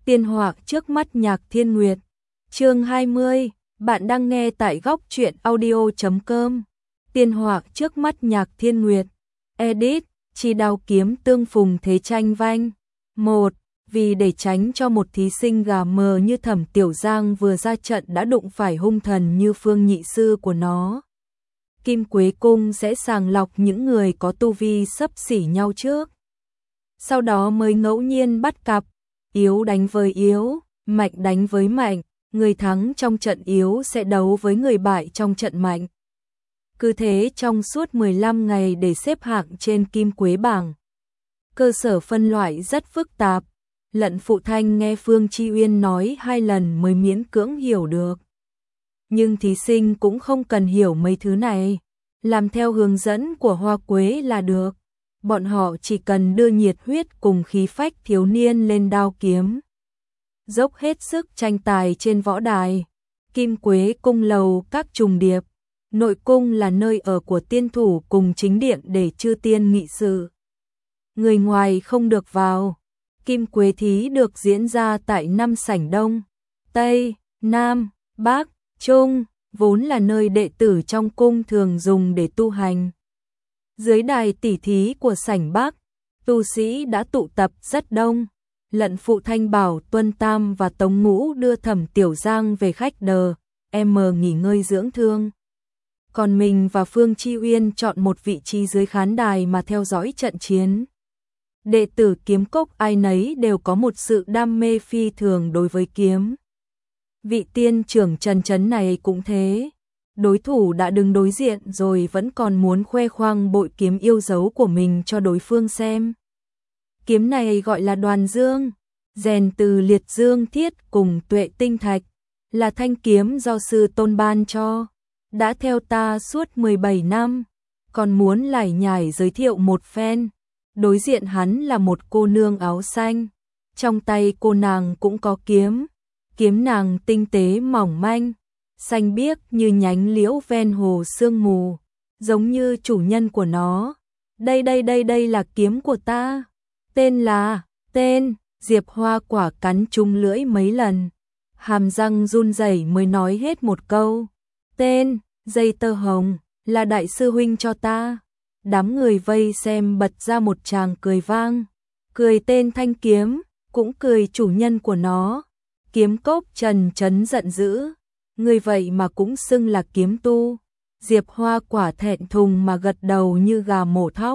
Tiên họa trước mắt Nhạc Thiên Nguyệt. Chương 20, bạn đang nghe tại góc truyện audio.com. Tiên họa trước mắt Nhạc Thiên Nguyệt. Edit, chi đao kiếm tương phùng thế tranh vanh. 1. Vì để tránh cho một thí sinh gà mờ như Thẩm Tiểu Giang vừa ra trận đã đụng phải hung thần như Phương Nhị Sư của nó, Kim Quế Cung sẽ sàng lọc những người có tu vi xấp xỉ nhau trước. Sau đó mới ngẫu nhiên bắt cặp, yếu đánh với yếu, mạnh đánh với mạnh, người thắng trong trận yếu sẽ đấu với người bại trong trận mạnh. Cứ thế trong suốt 15 ngày để xếp hạng trên Kim Quế bảng. Cơ sở phân loại rất phức tạp, Lận Phụ Thanh nghe Phương Chi Uyên nói 2 lần mới miễn cưỡng hiểu được. Nhưng thí sinh cũng không cần hiểu mấy thứ này, làm theo hướng dẫn của Hoa Quế là được. Bọn họ chỉ cần đưa nhiệt huyết cùng khí phách thiếu niên lên đao kiếm, dốc hết sức tranh tài trên võ đài. Kim Quế Cung lầu các trùng điệp, nội cung là nơi ở của tiên thủ cùng chính điện để chư tiên nghị sự. Người ngoài không được vào. Kim Quế thí được diễn ra tại 5 sảnh Đông, Tây, Nam, Bắc, Trung, vốn là nơi đệ tử trong cung thường dùng để tu hành. Dưới đài tỉ thí của sảnh Bắc, tu sĩ đã tụ tập rất đông. Lận Phụ Thanh bảo Tuân Tam và Tống Ngũ đưa Thẩm Tiểu Giang về khách đờ, nghỉ ngơi dưỡng thương. Còn mình và Phương Chi Uyên chọn một vị trí dưới khán đài mà theo dõi trận chiến. Đệ tử kiếm cốc ai nấy đều có một sự đam mê phi thường đối với kiếm. Vị tiên trưởng Trần Chấn này cũng thế. Đối thủ đã đứng đối diện rồi vẫn còn muốn khoe khoang bội kiếm yêu dấu của mình cho đối phương xem. Kiếm này gọi là Đoàn Dương, rèn từ liệt dương thiết cùng tuệ tinh thạch, là thanh kiếm do sư tôn ban cho. Đã theo ta suốt 17 năm, còn muốn lải nhải giới thiệu một phen. Đối diện hắn là một cô nương áo xanh, trong tay cô nàng cũng có kiếm. Kiếm nàng tinh tế mỏng manh, xanh biếc như nhánh liễu ven hồ sương mù, giống như chủ nhân của nó. Đây là kiếm của ta. Tên, Diệp Hoa Quả cắn trúng lưỡi mấy lần, hàm răng run rẩy mới nói hết một câu. Tên, Dây Tơ Hồng, là đại sư huynh cho ta. Đám người vây xem bật ra một tràng cười vang, cười tên thanh kiếm, cũng cười chủ nhân của nó. Kiếm cốc Trần Chấn giận dữ, người vậy mà cũng xưng là kiếm tu. Diệp Hoa Quả thẹn thùng mà gật đầu như gà mổ thóc.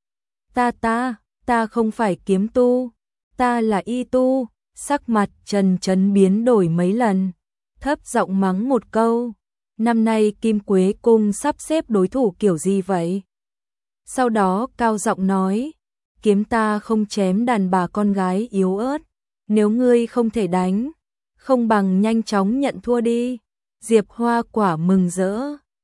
Ta không phải kiếm tu, ta là y tu. Sắc mặt Trần Chấn biến đổi mấy lần, thấp giọng mắng một câu. Năm nay Kim Quế Cung sắp xếp đối thủ kiểu gì vậy? Sau đó cao giọng nói, kiếm ta không chém đàn bà con gái yếu ớt, nếu ngươi không thể đánh, không bằng nhanh chóng nhận thua đi. Diệp Hoa Quả mừng rỡ,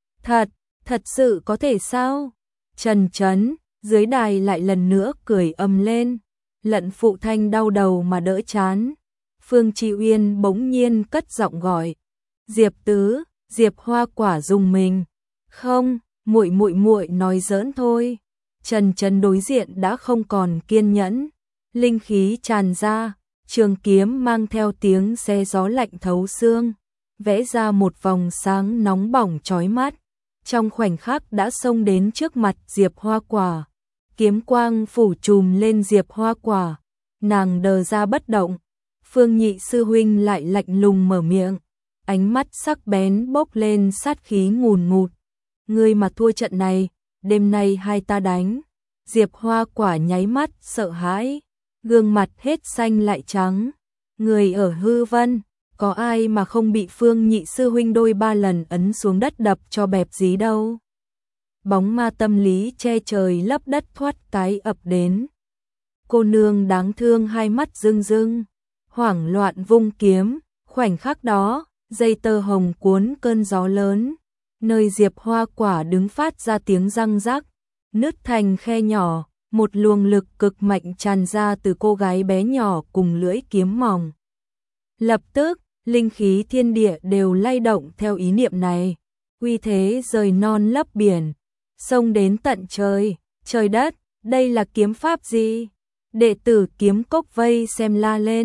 thật sự có thể sao? Trần Chấn, dưới đài lại lần nữa cười ầm lên. Lận Phụ Thanh đau đầu mà đỡ chán. Phương Chi Uyên bỗng nhiên cất giọng gọi, Diệp Tứ. Diệp Hoa Quả rùng mình, không, muội nói giỡn thôi. Trần Chấn đối diện đã không còn kiên nhẫn, linh khí tràn ra, trường kiếm mang theo tiếng xé gió lạnh thấu xương, vẽ ra một vòng sáng nóng bỏng chói mắt, trong khoảnh khắc đã xông đến trước mặt Diệp Hoa Quả. Kiếm quang phủ trùm lên Diệp Hoa Quả, nàng đờ ra bất động. Phương Nhị sư huynh lại lạnh lùng mở miệng, ánh mắt sắc bén bốc lên sát khí ngùn ngụt. Ngươi mà thua trận này, đêm nay hai ta đánh. Diệp Hoa Quả nháy mắt sợ hãi, gương mặt hết xanh lại trắng. Người ở hư vân, có ai mà không bị Phương Nhị sư huynh đôi ba lần ấn xuống đất đập cho bẹp dí đâu. Bóng ma tâm lý che trời lấp đất thoát cái ập đến. Cô nương đáng thương hai mắt rưng rưng, hoảng loạn vung kiếm, khoảnh khắc đó, dây tơ hồng cuốn cơn gió lớn, nơi Diệp Hoa Quả đứng phát ra tiếng răng rắc, nứt thành khe nhỏ, một luồng lực cực mạnh tràn ra từ cô gái bé nhỏ cùng lưỡi kiếm mỏng. Lập tức, linh khí thiên địa đều lay động theo ý niệm này, uy thế rời non lấp biển, xông đến tận trời, trời đất, đây là kiếm pháp gì? Đệ tử kiếm cốc vây xem la lên,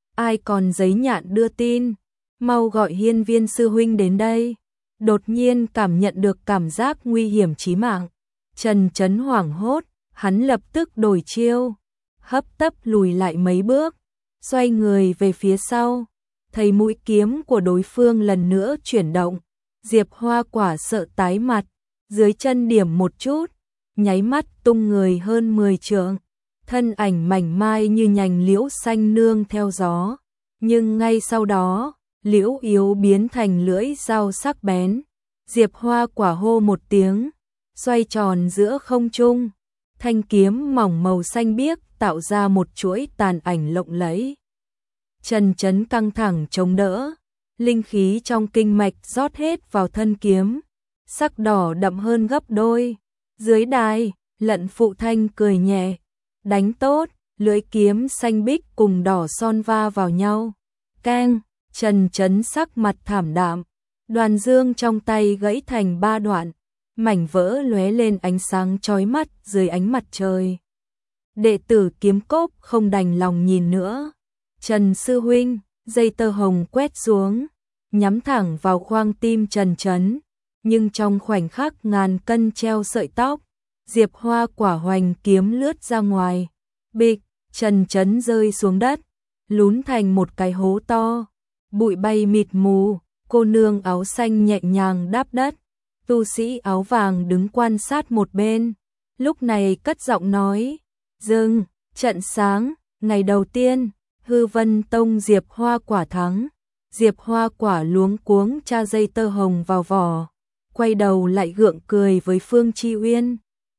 ai còn giấy nhạn đưa tin, mau gọi Hiên Viên sư huynh đến đây. Đột nhiên cảm nhận được cảm giác nguy hiểm chí mạng. Trần Chấn hoảng hốt, hắn lập tức đổi chiêu, hấp tấp lùi lại mấy bước, xoay người về phía sau, thấy mũi kiếm của đối phương lần nữa chuyển động. Diệp Hoa Quả sợ tái mặt, dưới chân điểm một chút, nháy mắt tung người hơn 10 trượng, thân ảnh mảnh mai như nhành liễu xanh nương theo gió, nhưng ngay sau đó, liễu yếu biến thành lưỡi dao sắc bén. Diệp Hoa Quả hô một tiếng, xoay tròn giữa không trung, thanh kiếm mỏng màu xanh biếc tạo ra một chuỗi tàn ảnh lộng lẫy. Trần Chấn căng thẳng chống đỡ, linh khí trong kinh mạch rót hết vào thân kiếm, sắc đỏ đậm hơn gấp đôi. Dưới đài, Lận Phụ Thanh cười nhẹ, đánh tốt, lưỡi kiếm xanh biếc cùng đỏ son va vào nhau. Keng, Trần Chấn sắc mặt thảm đạm, đoàn dương trong tay gãy thành 3 đoạn, mảnh vỡ lóe lên ánh sáng chói mắt dưới ánh mặt trời. Đệ tử Kiếm Cốc không đành lòng nhìn nữa. Trần sư huynh, dây tơ hồng quét xuống, nhắm thẳng vào khoang tim Trần Chấn, nhưng trong khoảnh khắc ngàn cân treo sợi tóc, Diệp Hoa Quả hoành kiếm lướt ra ngoài. Bịch, Trần Chấn rơi xuống đất, lún thành một cái hố to, bụi bay mịt mù. Cô nương áo xanh nhẹ nhàng đáp đất, tu sĩ áo vàng đứng quan sát một bên, lúc này cất giọng nói, dừng, trận sáng, ngày đầu tiên, Hư Vân Tông Diệp Hoa Quả thắng. Diệp Hoa Quả luống cuống tra dây tơ hồng vào vỏ, quay đầu lại gượng cười với Phương Chi Uyên,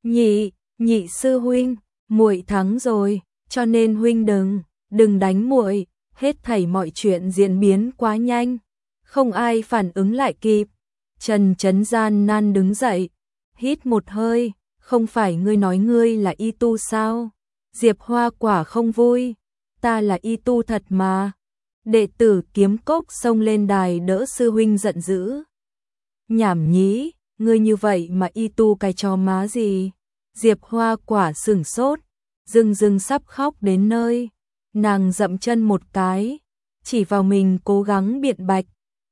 nhị sư huynh, muội thắng rồi, cho nên huynh đừng đánh muội, hết thảy mọi chuyện diễn biến quá nhanh. Không ai phản ứng lại kịp. Trần Chấn gian nan đứng dậy, hít một hơi, không phải ngươi nói ngươi là y tu sao? Diệp Hoa Quả không vui, ta là y tu thật mà. Đệ tử Kiếm Cốc xông lên đài đỡ sư huynh giận dữ. Nhảm nhí, ngươi như vậy mà y tu cái trò má gì? Diệp Hoa Quả sửng sốt, dưng sắp khóc đến nơi. Nàng dậm chân một cái, chỉ vào mình cố gắng biện bạch.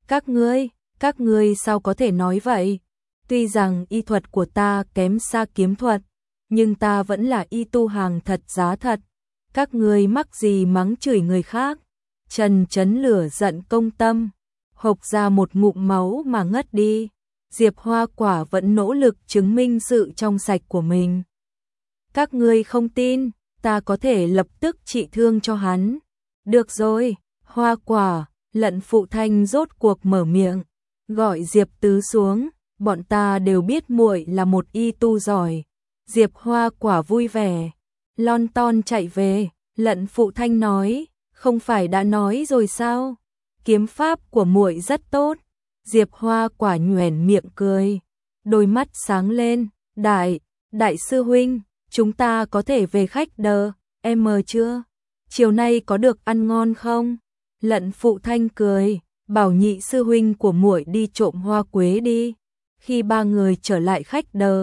Các ngươi sao có thể nói vậy? Tuy rằng y thuật của ta kém xa kiếm thuật, nhưng ta vẫn là y tu hàng thật giá thật. Các ngươi mắc gì mắng chửi người khác? Trần Chấn lửa giận công tâm, hộc ra một ngụm máu mà ngất đi. Diệp Hoa Quả vẫn nỗ lực chứng minh sự trong sạch của mình. Các ngươi không tin, ta có thể lập tức trị thương cho hắn. Được rồi, Hoa Quả. Lận Phụ Thanh rốt cuộc mở miệng, gọi Diệp Tứ xuống, bọn ta đều biết muội là một y tu giỏi. Diệp Hoa Quả vui vẻ, lon ton chạy về. Lận Phụ Thanh nói, không phải đã nói rồi sao? Kiếm pháp của muội rất tốt. Diệp Hoa Quả nhoẻn miệng cười, đôi mắt sáng lên, đại sư huynh, chúng ta có thể về khách đờ, em mờ chưa? Chiều nay có được ăn ngon không? Lận Phụ Thanh cười, bảo nhị sư huynh của muội đi trộm hoa quế đi. Khi ba người trở lại khách đờ,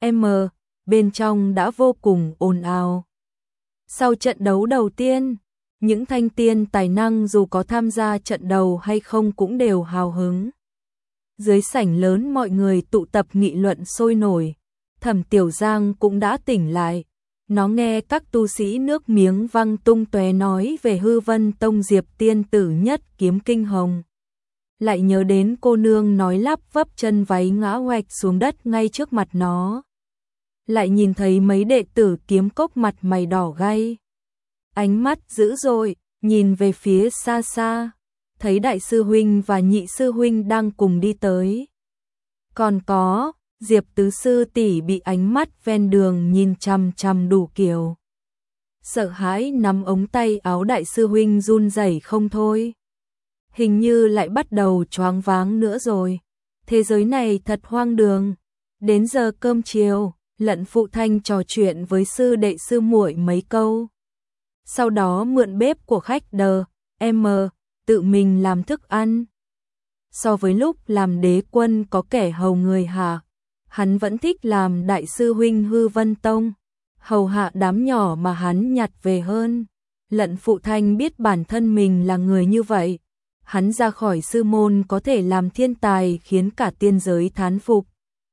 bên trong đã vô cùng ồn ào. Sau trận đấu đầu tiên, những thanh tiên tài năng dù có tham gia trận đầu hay không cũng đều hào hứng. Dưới sảnh lớn mọi người tụ tập nghị luận sôi nổi, Thẩm Tiểu Giang cũng đã tỉnh lại. Nó nghe các tu sĩ nước miếng văng tung tóe nói về Hư Vân Tông Diệp tiên tử nhất kiếm kinh hồng. Lại nhớ đến cô nương nói lắp vấp chân váy ngã oạch xuống đất ngay trước mặt nó. Lại nhìn thấy mấy đệ tử Kiếm Cốc mặt mày đỏ gay. Ánh mắt dữ dội, nhìn về phía xa xa, thấy đại sư huynh và nhị sư huynh đang cùng đi tới. Còn có Diệp tứ sư tỷ bị ánh mắt ven đường nhìn chằm chằm đủ kiểu. Sợ hãi nắm ống tay áo đại sư huynh run rẩy không thôi. Hình như lại bắt đầu choáng váng nữa rồi. Thế giới này thật hoang đường. Đến giờ cơm chiều, Lận Phụ Thanh trò chuyện với sư đệ sư muội mấy câu. Sau đó mượn bếp của khách đờ, tự mình làm thức ăn. So với lúc làm đế quân có kẻ hầu người hạ, hắn vẫn thích làm đại sư huynh Hư Vân Tông, hầu hạ đám nhỏ mà hắn nhặt về hơn. Lận Phụ Thanh biết bản thân mình là người như vậy. Hắn ra khỏi sư môn có thể làm thiên tài khiến cả tiên giới thán phục.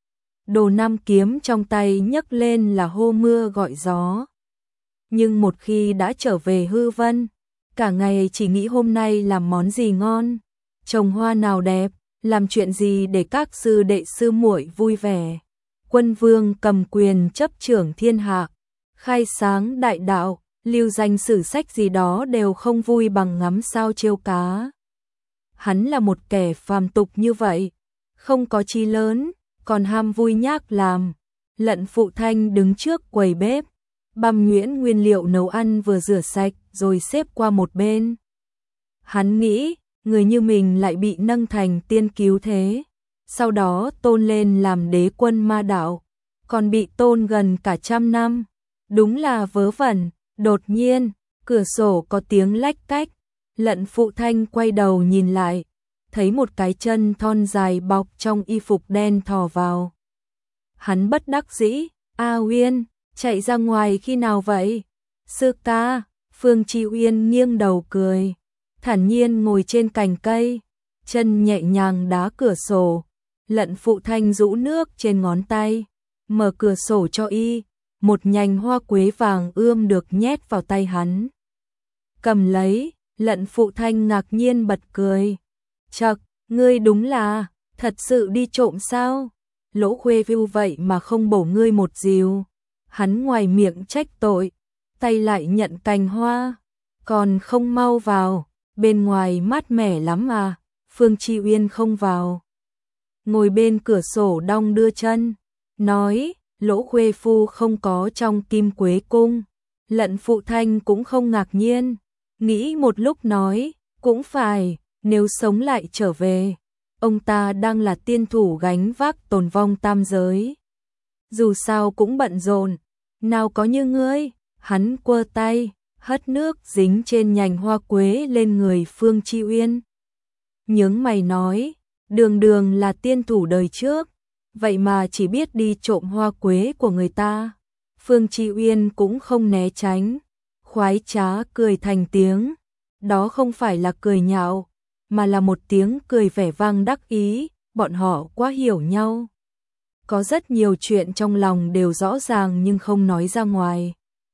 Đồ Nam kiếm trong tay nhấc lên là hô mưa gọi gió. Nhưng một khi đã trở về hư vân, cả ngày chỉ nghĩ hôm nay làm món gì ngon, trồng hoa nào đẹp, làm chuyện gì để các sư đệ sư muội vui vẻ. Quân vương cầm quyền chấp trưởng thiên hạ, khai sáng đại đạo, lưu danh sử sách gì đó đều không vui bằng ngắm sao chiêu cá. Hắn là một kẻ phàm tục như vậy, không có chí lớn, còn ham vui nhác làm. Lận Phụ Thanh đứng trước quầy bếp, băm nhuyễn nguyên liệu nấu ăn vừa rửa sạch rồi xếp qua một bên. Hắn nghĩ, người như mình lại bị nâng thành tiên cứu thế, sau đó tôn lên làm đế quân ma đạo, còn bị tôn gần cả 100 năm. Đúng là vớ vẩn. Đột nhiên, cửa sổ có tiếng lách cách, Lận Phụ Thanh quay đầu nhìn lại, thấy một cái chân thon dài bọc trong y phục đen thò vào. Hắn bất đắc dĩ, A Uyên, chạy ra ngoài khi nào vậy? Sư ca, Phương Chi Uyên nghiêng đầu cười, thản nhiên ngồi trên cành cây, chân nhẹ nhàng đá cửa sổ. Lận Phụ Thanh rũ nước trên ngón tay, mở cửa sổ cho y. Một nhành hoa quế vàng ươm được nhét vào tay hắn. Cầm lấy, Lận Phụ Thanh ngạc nhiên bật cười. Chậc, ngươi đúng là, thật sự đi trộm sao? Lỗ Khuê view vậy mà không bổ ngươi một dìu. Hắn ngoài miệng trách tội, tay lại nhận cành hoa. Còn không mau vào, bên ngoài mát mẻ lắm à. Phương Chi Uyên không vào, ngồi bên cửa sổ đong đưa chân, nói, Lỗ Khuê phu không có trong Kim Quế cung. Lận Phụ Thanh cũng không ngạc nhiên, nghĩ một lúc nói, cũng phải, nếu sống lại trở về, ông ta đang là tiên thủ gánh vác tồn vong tam giới. Dù sao cũng bận rộn, nào có như ngươi. Hắn quơ tay, hất nước dính trên nhành hoa quế lên người Phương Chi Uyên. Nhướng mày nói, đường đường là tiên thủ đời trước, vậy mà chỉ biết đi trộm hoa quế của người ta. Phương Chi Uyên cũng không né tránh, khoái trá cười thành tiếng. Đó không phải là cười nhạo, mà là một tiếng cười vẻ vang đắc ý, bọn họ quá hiểu nhau. Có rất nhiều chuyện trong lòng đều rõ ràng nhưng không nói ra ngoài.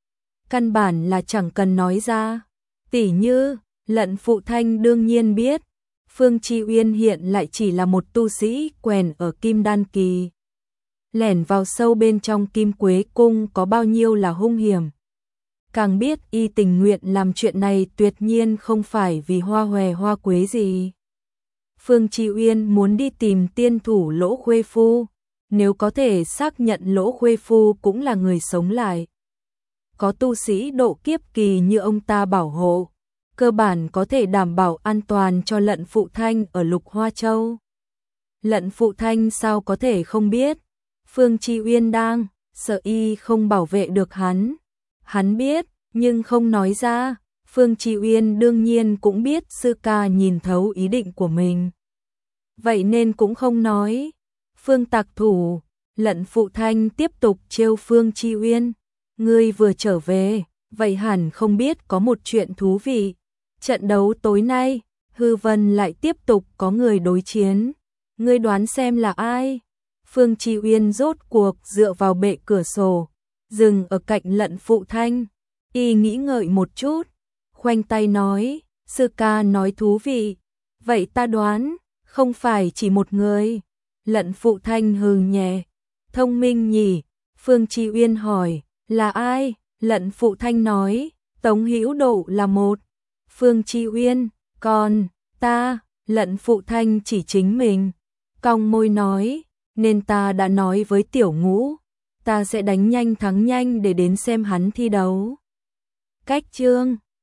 Căn bản là chẳng cần nói ra. Tỉ như, Lận Phụ Thanh đương nhiên biết, Phương Chi Uyên hiện lại chỉ là một tu sĩ quèn ở Kim Đan kỳ. Lẻn vào sâu bên trong Kim Quế cung có bao nhiêu là hung hiểm. Càng biết y tình nguyện làm chuyện này tuyệt nhiên không phải vì hoa hòe hoa quế gì. Phương Chi Uyên muốn đi tìm tiên thủ Lỗ Khuê phu, nếu có thể xác nhận Lỗ Khuê phu cũng là người sống lại. Có tu sĩ độ kiếp kỳ như ông ta bảo hộ, cơ bản có thể đảm bảo an toàn cho Lận Phụ Thanh ở Lục Hoa Châu. Lận Phụ Thanh sao có thể không biết, Phương Chi Uyên đang sợ y không bảo vệ được hắn. Hắn biết, nhưng không nói ra. Phương Chi Uyên đương nhiên cũng biết sư ca nhìn thấu ý định của mình, vậy nên cũng không nói. Phương tặc thủ, Lận Phụ Thanh tiếp tục trêu Phương Chi Uyên. Ngươi vừa trở về, vậy hẳn không biết có một chuyện thú vị. Trận đấu tối nay, Hư Vân lại tiếp tục có người đối chiến. Ngươi đoán xem là ai? Phương Chi Uyên rốt cuộc dựa vào bệ cửa sổ, dừng ở cạnh Lận Phụ Thanh. Y nghĩ ngợi một chút, khoanh tay nói, sư ca nói thú vị. Vậy ta đoán, không phải chỉ một người. Lận Phụ Thanh hừ nhẹ, thông minh nhỉ? Phương Chi Uyên hỏi, là ai? Lận Phụ Thanh nói, Tống Hữu Độ là một. Phương Chi Uyên, còn ta? Lận Phụ Thanh chỉ chính mình, cong môi nói, nên ta đã nói với Tiểu Ngũ, ta sẽ đánh nhanh thắng nhanh để đến xem hắn thi đấu. Cách chương